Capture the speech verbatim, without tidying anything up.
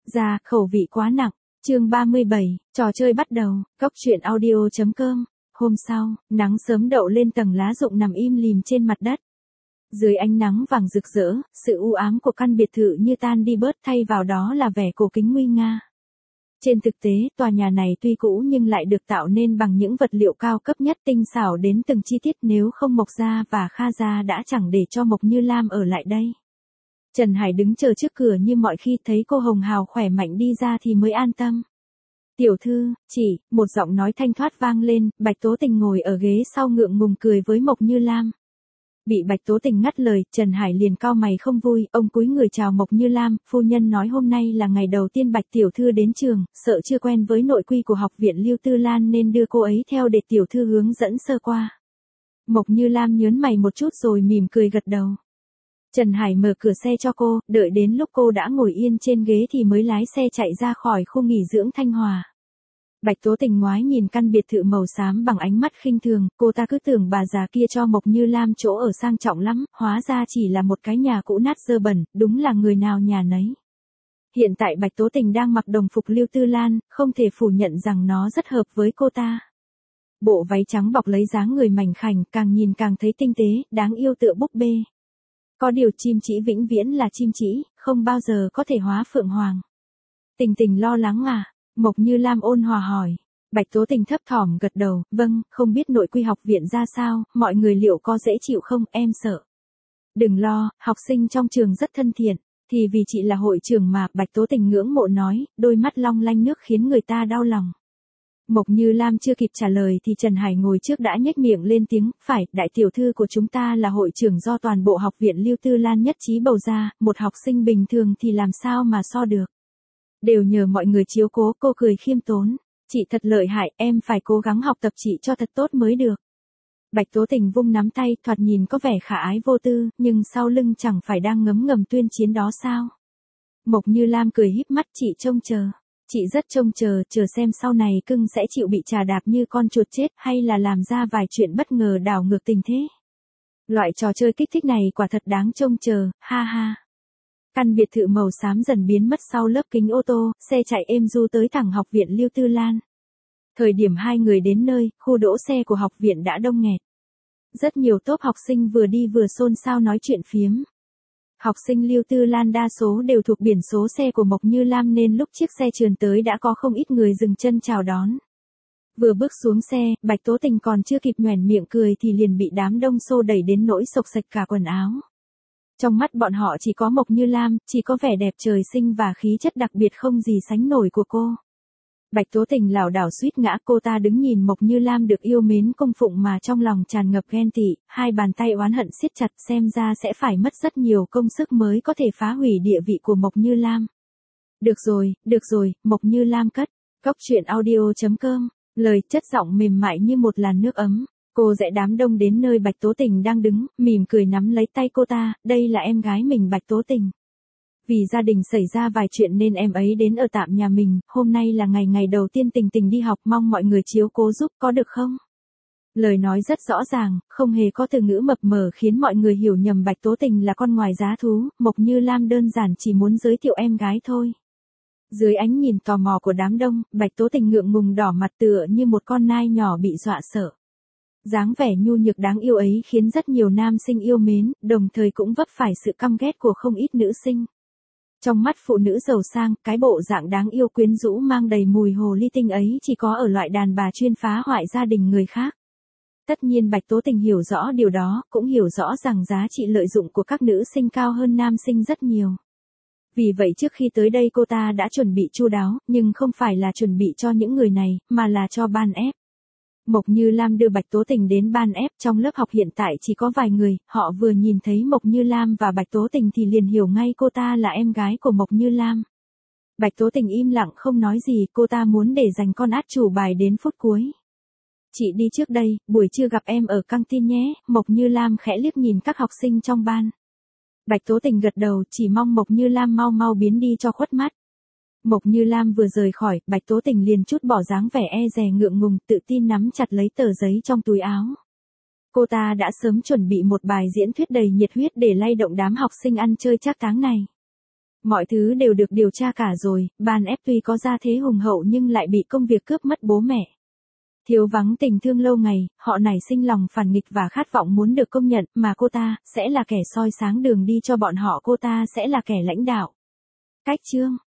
Ra, khẩu vị quá nặng. Chương ba mươi bảy, trò chơi bắt đầu. Cốc truyện audio chấm com. Hôm sau, nắng sớm đậu lên tầng lá rụng nằm im lìm trên mặt đất. Dưới ánh nắng vàng rực rỡ, sự u ám của căn biệt thự như tan đi bớt, thay vào đó là vẻ cổ kính nguy nga. Trên thực tế, tòa nhà này tuy cũ nhưng lại được tạo nên bằng những vật liệu cao cấp nhất, tinh xảo đến từng chi tiết, nếu không Mộc Gia và Kha Gia đã chẳng để cho Mộc Như Lam ở lại đây. Trần Hải đứng chờ trước cửa như mọi khi, thấy cô hồng hào khỏe mạnh đi ra thì mới an tâm. Tiểu thư, chỉ, một giọng nói thanh thoát vang lên, Bạch Tố Tình ngồi ở ghế sau ngượng ngùng cười với Mộc Như Lam. Bị Bạch Tố Tình ngắt lời, Trần Hải liền cau mày không vui, ông cúi người chào Mộc Như Lam, phu nhân nói hôm nay là ngày đầu tiên Bạch tiểu thư đến trường, sợ chưa quen với nội quy của học viện Lưu Tư Lan nên đưa cô ấy theo để tiểu thư hướng dẫn sơ qua. Mộc Như Lam nhớn mày một chút rồi mỉm cười gật đầu. Trần Hải mở cửa xe cho cô, đợi đến lúc cô đã ngồi yên trên ghế thì mới lái xe chạy ra khỏi khu nghỉ dưỡng Thanh Hòa. Bạch Tố Tình ngoái nhìn căn biệt thự màu xám bằng ánh mắt khinh thường, cô ta cứ tưởng bà già kia cho Mộc Như Lam chỗ ở sang trọng lắm, hóa ra chỉ là một cái nhà cũ nát dơ bẩn, đúng là người nào nhà nấy. Hiện tại Bạch Tố Tình đang mặc đồng phục Lưu Tư Lan, không thể phủ nhận rằng nó rất hợp với cô ta. Bộ váy trắng bọc lấy dáng người mảnh khảnh, càng nhìn càng thấy tinh tế, đáng yêu tựa búp bê. Có điều chim chỉ vĩnh viễn là chim chỉ, không bao giờ có thể hóa phượng hoàng. Tình Tình lo lắng à? Mộc Như Lam ôn hòa hỏi. Bạch Tố Tình thấp thỏm gật đầu, vâng, không biết nội quy học viện ra sao, mọi người liệu có dễ chịu không, em sợ. Đừng lo, học sinh trong trường rất thân thiện, thì vì chị là hội trưởng mà, Bạch Tố Tình ngưỡng mộ nói, đôi mắt long lanh nước khiến người ta đau lòng. Mộc Như Lam chưa kịp trả lời thì Trần Hải ngồi trước đã nhếch miệng lên tiếng, phải, đại tiểu thư của chúng ta là hội trưởng do toàn bộ học viện Lưu Tư Lan nhất trí bầu ra, một học sinh bình thường thì làm sao mà so được. Đều nhờ mọi người chiếu cố, cô cười khiêm tốn. Chị thật lợi hại, em phải cố gắng học tập chị cho thật tốt mới được. Bạch Tố Tình vung nắm tay, thoạt nhìn có vẻ khả ái vô tư, nhưng sau lưng chẳng phải đang ngấm ngầm tuyên chiến đó sao. Mộc Như Lam cười híp mắt, chị trông chờ. Chị rất trông chờ, chờ xem sau này cưng sẽ chịu bị trà đạp như con chuột chết hay là làm ra vài chuyện bất ngờ đảo ngược tình thế. Loại trò chơi kích thích này quả thật đáng trông chờ, ha ha. Căn biệt thự màu xám dần biến mất sau lớp kính ô tô, xe chạy êm du tới thẳng học viện Lưu Tư Lan. Thời điểm hai người đến nơi, khu đỗ xe của học viện đã đông nghẹt. Rất nhiều tốp học sinh vừa đi vừa xôn xao nói chuyện phiếm. Học sinh Lưu Tư Lan đa số đều thuộc biển số xe của Mộc Như Lam nên lúc chiếc xe trườn tới đã có không ít người dừng chân chào đón. Vừa bước xuống xe, Bạch Tố Tình còn chưa kịp nhoẻn miệng cười thì liền bị đám đông xô đẩy đến nỗi xộc xệch cả quần áo. Trong mắt bọn họ chỉ có Mộc Như Lam, chỉ có vẻ đẹp trời sinh và khí chất đặc biệt không gì sánh nổi của cô. Bạch Tố Tình lảo đảo suýt ngã, cô ta đứng nhìn Mộc Như Lam được yêu mến cung phụng mà trong lòng tràn ngập ghen tị, hai bàn tay oán hận siết chặt, xem ra sẽ phải mất rất nhiều công sức mới có thể phá hủy địa vị của Mộc Như Lam. Được rồi, được rồi, Mộc Như Lam cất. Cốc truyện audio chấm com, lời chất giọng mềm mại như một làn nước ấm. Cô dạy đám đông đến nơi Bạch Tố Tình đang đứng, mỉm cười nắm lấy tay cô ta, đây là em gái mình Bạch Tố Tình. Vì gia đình xảy ra vài chuyện nên em ấy đến ở tạm nhà mình, hôm nay là ngày ngày đầu tiên Tình Tình đi học, mong mọi người chiếu cố giúp, có được không? Lời nói rất rõ ràng, không hề có từ ngữ mập mờ khiến mọi người hiểu nhầm Bạch Tố Tình là con ngoài giá thú, Mộc Như Lam đơn giản chỉ muốn giới thiệu em gái thôi. Dưới ánh nhìn tò mò của đám đông, Bạch Tố Tình ngượng ngùng đỏ mặt tựa như một con nai nhỏ bị dọa sợ. Dáng vẻ nhu nhược đáng yêu ấy khiến rất nhiều nam sinh yêu mến, đồng thời cũng vấp phải sự căm ghét của không ít nữ sinh. Trong mắt phụ nữ giàu sang, cái bộ dạng đáng yêu quyến rũ mang đầy mùi hồ ly tinh ấy chỉ có ở loại đàn bà chuyên phá hoại gia đình người khác. Tất nhiên Bạch Tố Tình hiểu rõ điều đó, cũng hiểu rõ rằng giá trị lợi dụng của các nữ sinh cao hơn nam sinh rất nhiều. Vì vậy trước khi tới đây cô ta đã chuẩn bị chu đáo, nhưng không phải là chuẩn bị cho những người này, mà là cho ban ép. Mộc Như Lam đưa Bạch Tố Tình đến ban ép, trong lớp học hiện tại chỉ có vài người, họ vừa nhìn thấy Mộc Như Lam và Bạch Tố Tình thì liền hiểu ngay cô ta là em gái của Mộc Như Lam. Bạch Tố Tình im lặng không nói gì, cô ta muốn để dành con át chủ bài đến phút cuối. Chị đi trước đây, buổi trưa gặp em ở căng tin nhé, Mộc Như Lam khẽ liếc nhìn các học sinh trong ban. Bạch Tố Tình gật đầu, chỉ mong Mộc Như Lam mau mau biến đi cho khuất mắt. Mộc Như Lam vừa rời khỏi, Bạch Tố Tình liền chút bỏ dáng vẻ e dè ngượng ngùng, tự tin nắm chặt lấy tờ giấy trong túi áo. Cô ta đã sớm chuẩn bị một bài diễn thuyết đầy nhiệt huyết để lay động đám học sinh ăn chơi trác táng này. Mọi thứ đều được điều tra cả rồi, Ban ép tuy có gia thế hùng hậu nhưng lại bị công việc cướp mất bố mẹ. Thiếu vắng tình thương lâu ngày, họ nảy sinh lòng phản nghịch và khát vọng muốn được công nhận, mà cô ta, sẽ là kẻ soi sáng đường đi cho bọn họ, cô ta sẽ là kẻ lãnh đạo. Cách chương